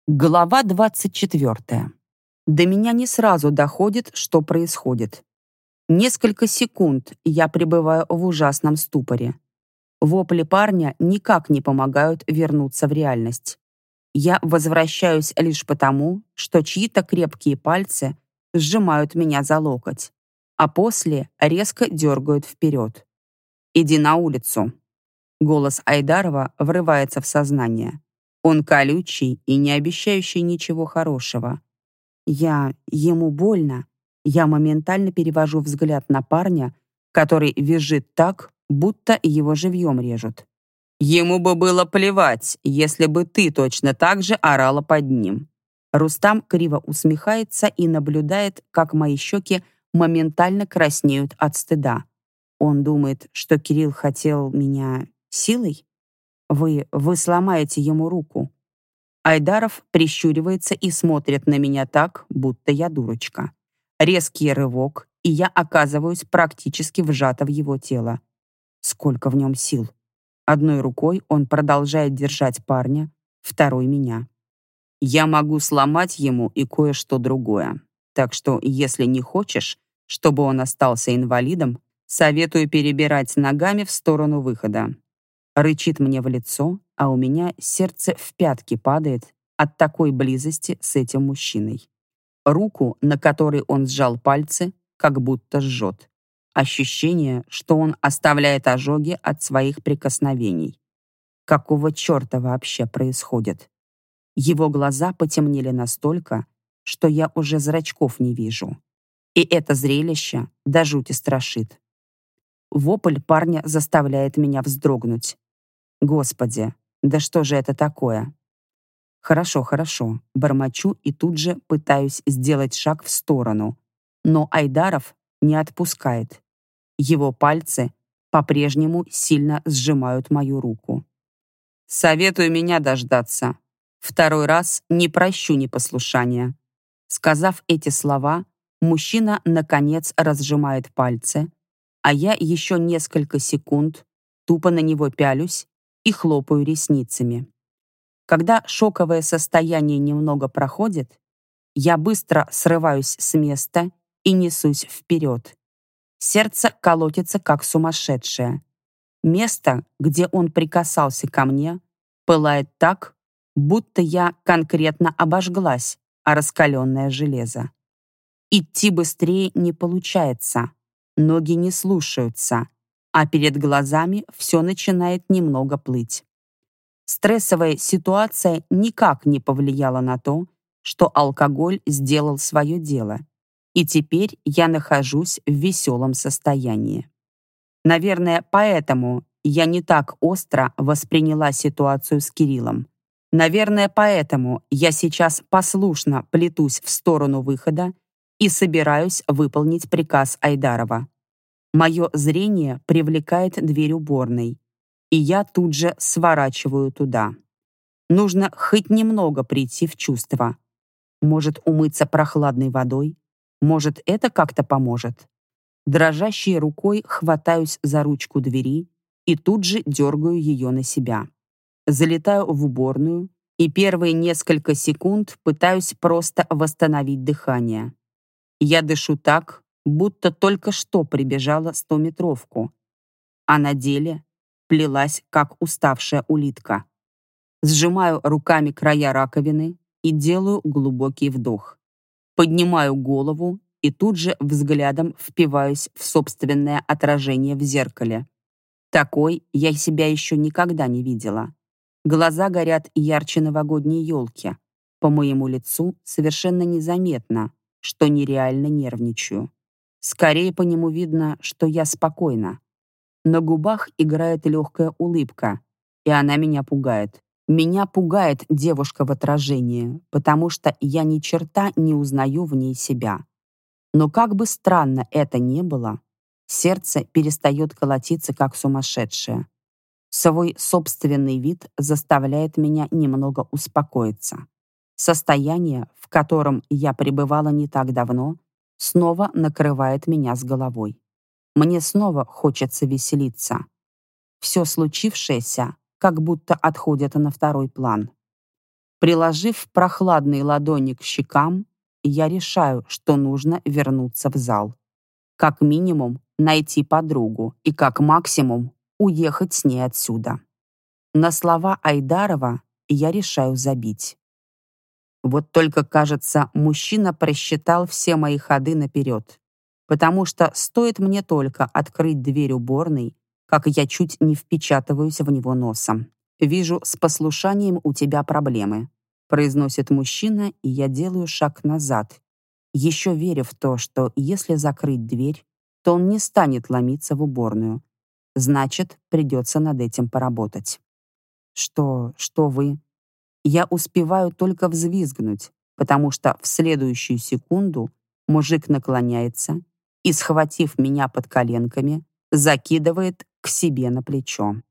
Глава 24. До меня не сразу доходит, что происходит. Несколько секунд я пребываю в ужасном ступоре. Вопли парня никак не помогают вернуться в реальность. Я возвращаюсь лишь потому, что чьи-то крепкие пальцы сжимают меня за локоть, а после резко дергают вперед. «Иди на улицу». Голос Айдарова врывается в сознание. Он колючий и не обещающий ничего хорошего. Ему больно. Я моментально перевожу взгляд на парня, который визжит так, будто его живьем режут. Ему бы было плевать, если бы ты точно так же орала под ним. Рустам криво усмехается и наблюдает, как мои щеки моментально краснеют от стыда. Он думает, что Кирилл хотел меня силой? Вы сломаете ему руку. Айдаров прищуривается и смотрит на меня так, будто я дурочка. Резкий рывок, и я оказываюсь практически вжата в его тело. Сколько в нем сил. Одной рукой он продолжает держать парня, второй — меня. Я могу сломать ему и кое-что другое. Так что, если не хочешь, чтобы он остался инвалидом, советую перебирать ногами в сторону выхода. Рычит мне в лицо, а у меня сердце в пятки падает от такой близости с этим мужчиной. Руку, на которой он сжал пальцы, как будто жжет. Ощущение, что он оставляет ожоги от своих прикосновений. Какого черта вообще происходит? Его глаза потемнели настолько, что я уже зрачков не вижу. И это зрелище до жути страшит. Вопль парня заставляет меня вздрогнуть. Господи, да что же это такое? Хорошо, бормочу и тут же пытаюсь сделать шаг в сторону. Но Айдаров не отпускает. Его пальцы по-прежнему сильно сжимают мою руку. Советую меня дождаться. Второй раз не прощу непослушания. Сказав эти слова, мужчина наконец разжимает пальцы, а я еще несколько секунд тупо на него пялюсь и хлопаю ресницами. Когда шоковое состояние немного проходит, я быстро срываюсь с места и несусь вперед. Сердце колотится, как сумасшедшее. Место, где он прикасался ко мне, пылает так, будто я конкретно обожглась о раскаленное железо. Идти быстрее не получается, ноги не слушаются, а перед глазами все начинает немного плыть. Стрессовая ситуация никак не повлияла на то, что алкоголь сделал свое дело, и теперь я нахожусь в веселом состоянии. Наверное, поэтому я не так остро восприняла ситуацию с Кириллом. Наверное, поэтому я сейчас послушно плетусь в сторону выхода и собираюсь выполнить приказ Айдарова. Мое зрение привлекает дверь уборной, и я тут же сворачиваю туда. Нужно хоть немного прийти в чувство. Может, умыться прохладной водой? Может, это как-то поможет? Дрожащей рукой хватаюсь за ручку двери и тут же дергаю ее на себя. Залетаю в уборную и первые несколько секунд пытаюсь просто восстановить дыхание. Я дышу так, будто только что прибежала 100-метровку, а на деле плелась, как уставшая улитка. Сжимаю руками края раковины и делаю глубокий вдох. Поднимаю голову и тут же взглядом впиваюсь в собственное отражение в зеркале. Такой я себя еще никогда не видела. Глаза горят ярче новогодней елки. По моему лицу совершенно незаметно, что нереально нервничаю. Скорее по нему видно, что я спокойна. На губах играет легкая улыбка, и она меня пугает. Меня пугает девушка в отражении, потому что я ни черта не узнаю в ней себя. Но как бы странно это ни было, сердце перестает колотиться, как сумасшедшее. Свой собственный вид заставляет меня немного успокоиться. Состояние, в котором я пребывала не так давно, снова накрывает меня с головой. Мне снова хочется веселиться. Все случившееся как будто отходит на второй план. Приложив прохладные ладони к щекам, я решаю, что нужно вернуться в зал. Как минимум найти подругу и как максимум уехать с ней отсюда. На слова Айдарова я решаю забить. Вот только, кажется, мужчина просчитал все мои ходы наперед. Потому что стоит мне только открыть дверь уборной, как я чуть не впечатываюсь в него носом. «Вижу, с послушанием у тебя проблемы», произносит мужчина, и я делаю шаг назад, еще веря в то, что если закрыть дверь, то он не станет ломиться в уборную. Значит, придется над этим поработать. Что вы? Я успеваю только взвизгнуть, потому что в следующую секунду мужик наклоняется и, схватив меня под коленками, закидывает к себе на плечо.